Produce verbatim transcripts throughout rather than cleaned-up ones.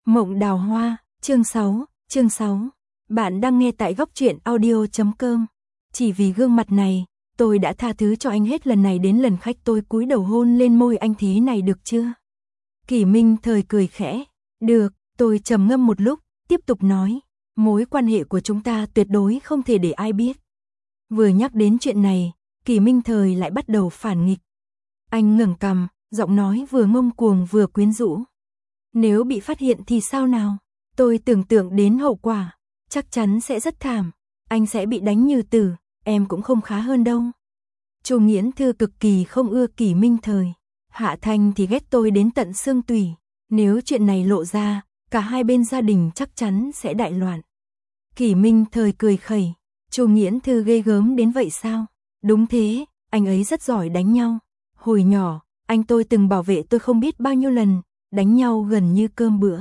Mộng Đào Hoa, chương sáu, chương sáu. Bạn đang nghe tại góc truyện audio chấm com. Chỉ vì gương mặt này, tôi đã tha thứ cho anh hết lần này đến lần khách tôi cúi đầu hôn lên môi anh thế này được chưa? Kỷ Minh Thời cười khẽ. Được, tôi trầm ngâm một lúc, tiếp tục nói. Mối quan hệ của chúng ta tuyệt đối không thể để ai biết. Vừa nhắc đến chuyện này, Kỷ Minh Thời lại bắt đầu phản nghịch. Anh ngẩng cằm, giọng nói vừa ngông cuồng vừa quyến rũ. Nếu bị phát hiện thì sao nào? Tôi tưởng tượng đến hậu quả, chắc chắn sẽ rất thảm. Anh sẽ bị đánh như tử, em cũng không khá hơn đâu. Chu Nghiễn Thư cực kỳ không ưa Kỷ Minh Thời. Hạ Thanh thì ghét tôi đến tận xương tủy. Nếu chuyện này lộ ra, cả hai bên gia đình chắc chắn sẽ đại loạn. Kỷ Minh Thời cười khẩy. Chu Nghiễn Thư ghê gớm đến vậy sao? Đúng thế, anh ấy rất giỏi đánh nhau. Hồi nhỏ, anh tôi từng bảo vệ tôi không biết bao nhiêu lần, đánh nhau gần như cơm bữa.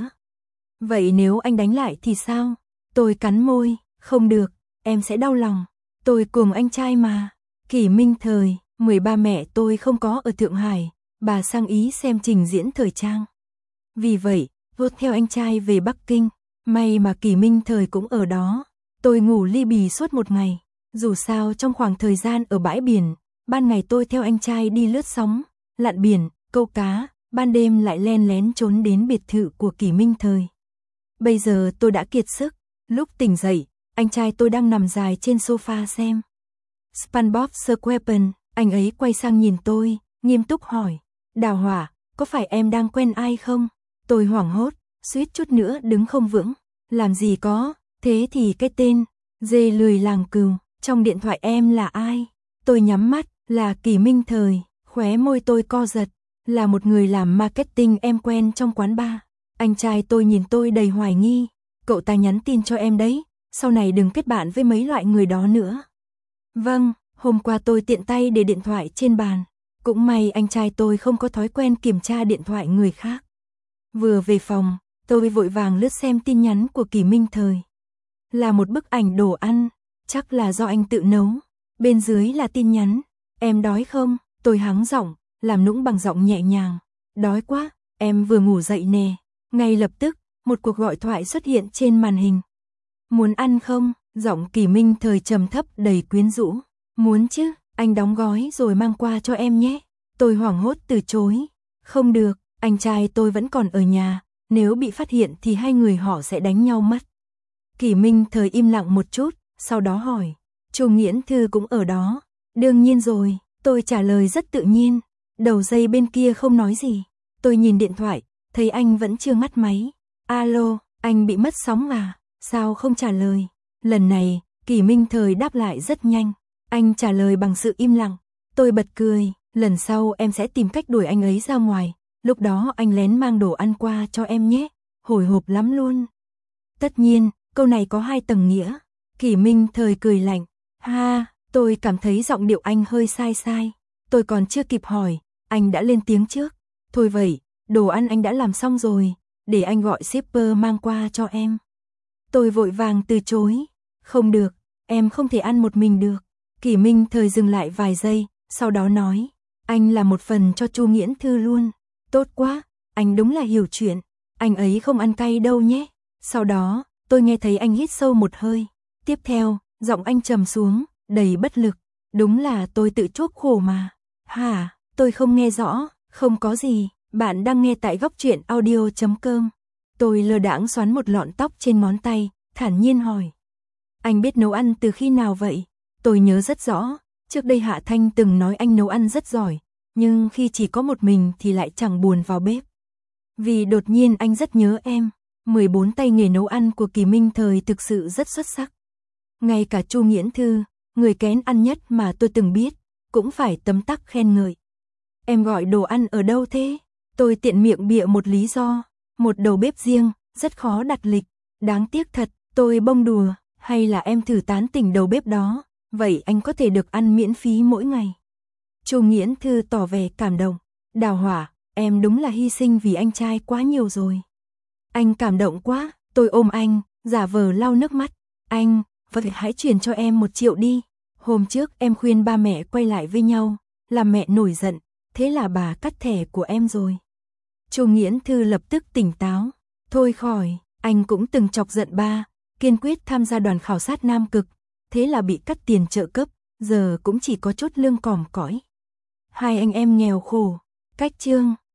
Vậy nếu anh đánh lại thì sao? Tôi cắn môi, không được, em sẽ đau lòng. Tôi cùng anh trai mà. Kỷ Minh Thời, mười ba mẹ tôi không có ở Thượng Hải, bà sang Ý xem trình diễn thời trang. Vì vậy, vượt theo anh trai về Bắc Kinh, may mà Kỷ Minh Thời cũng ở đó. Tôi ngủ li bì suốt một ngày, dù sao trong khoảng thời gian ở bãi biển, ban ngày tôi theo anh trai đi lướt sóng, lặn biển, câu cá, ban đêm lại len lén trốn đến biệt thự của Kỷ Minh Thời. Bây giờ tôi đã kiệt sức, lúc tỉnh dậy, anh trai tôi đang nằm dài trên sofa xem SpongeBob SquarePants, anh ấy quay sang nhìn tôi, nghiêm túc hỏi, Đào Hỏa, có phải em đang quen ai không? Tôi hoảng hốt, suýt chút nữa đứng không vững, làm gì có, thế thì cái tên, dê lười làng cừu, trong điện thoại em là ai? Tôi nhắm mắt, là Kỷ Minh Thời, khóe môi tôi co giật, là một người làm marketing em quen trong quán bar. Anh trai tôi nhìn tôi đầy hoài nghi, cậu ta nhắn tin cho em đấy, sau này đừng kết bạn với mấy loại người đó nữa. Vâng, hôm qua tôi tiện tay để điện thoại trên bàn, cũng may anh trai tôi không có thói quen kiểm tra điện thoại người khác. Vừa về phòng, tôi vội vàng lướt xem tin nhắn của Kỷ Minh Thời. Là một bức ảnh đồ ăn, chắc là do anh tự nấu. Bên dưới là tin nhắn, em đói không? Tôi hắng giọng, làm nũng bằng giọng nhẹ nhàng. Đói quá, em vừa ngủ dậy nè. Ngay lập tức, một cuộc gọi thoại xuất hiện trên màn hình. Muốn ăn không? Giọng Kỷ Minh Thời trầm thấp đầy quyến rũ. Muốn chứ, anh đóng gói rồi mang qua cho em nhé. Tôi hoảng hốt từ chối. Không được, anh trai tôi vẫn còn ở nhà, nếu bị phát hiện thì hai người họ sẽ đánh nhau mất. Kỷ Minh Thời im lặng một chút, sau đó hỏi, Chu Nghiễn Thư cũng ở đó? Đương nhiên rồi, tôi trả lời rất tự nhiên. Đầu dây bên kia không nói gì. Tôi nhìn điện thoại, thấy anh vẫn chưa ngắt máy. Alo, anh bị mất sóng à? Sao không trả lời? Lần này, Kỷ Minh Thời đáp lại rất nhanh. Anh trả lời bằng sự im lặng. Tôi bật cười, lần sau em sẽ tìm cách đuổi anh ấy ra ngoài. Lúc đó anh lén mang đồ ăn qua cho em nhé. Hồi hộp lắm luôn. Tất nhiên, câu này có hai tầng nghĩa. Kỷ Minh Thời cười lạnh. Ha, tôi cảm thấy giọng điệu anh hơi sai sai. Tôi còn chưa kịp hỏi, anh đã lên tiếng trước. Thôi vậy, đồ ăn anh đã làm xong rồi, để anh gọi shipper mang qua cho em. Tôi vội vàng từ chối. Không được, em không thể ăn một mình được. Kỷ Minh Thời dừng lại vài giây, sau đó nói, anh làm một phần cho Chu Nghiễn Thư luôn. Tốt quá, anh đúng là hiểu chuyện. Anh ấy không ăn cay đâu nhé. Sau đó, tôi nghe thấy anh hít sâu một hơi. Tiếp theo, giọng anh trầm xuống, đầy bất lực. Đúng là tôi tự chuốc khổ mà. Hả, tôi không nghe rõ. Không có gì, bạn đang nghe tại góc truyện audio chấm com. Tôi lơ đãng xoắn một lọn tóc trên ngón tay, thản nhiên hỏi. Anh biết nấu ăn từ khi nào vậy? Tôi nhớ rất rõ, trước đây Hạ Thanh từng nói anh nấu ăn rất giỏi, nhưng khi chỉ có một mình thì lại chẳng buồn vào bếp. Vì đột nhiên anh rất nhớ em. mười bốn tay nghề nấu ăn của Kỷ Minh Thời thực sự rất xuất sắc. Ngay cả Chu Nghiễn Thư, người kén ăn nhất mà tôi từng biết, cũng phải tấm tắc khen ngợi. Em gọi đồ ăn ở đâu thế? Tôi tiện miệng bịa một lý do. Một đầu bếp riêng, rất khó đặt lịch. Đáng tiếc thật, tôi bông đùa. Hay là em thử tán tỉnh đầu bếp đó, vậy anh có thể được ăn miễn phí mỗi ngày. Chu Nghiễn Thư tỏ vẻ cảm động. Đào Hỏa, em đúng là hy sinh vì anh trai quá nhiều rồi. Anh cảm động quá, tôi ôm anh, giả vờ lau nước mắt. Anh, vậy hãy chuyển cho em một triệu đi. Hôm trước em khuyên ba mẹ quay lại với nhau, làm mẹ nổi giận, thế là bà cắt thẻ của em rồi. Chu Nghiễn Thư lập tức tỉnh táo. Thôi khỏi, anh cũng từng chọc giận ba, kiên quyết tham gia đoàn khảo sát Nam Cực, thế là bị cắt tiền trợ cấp, giờ cũng chỉ có chút lương còm cõi. Hai anh em nghèo khổ, cách chương.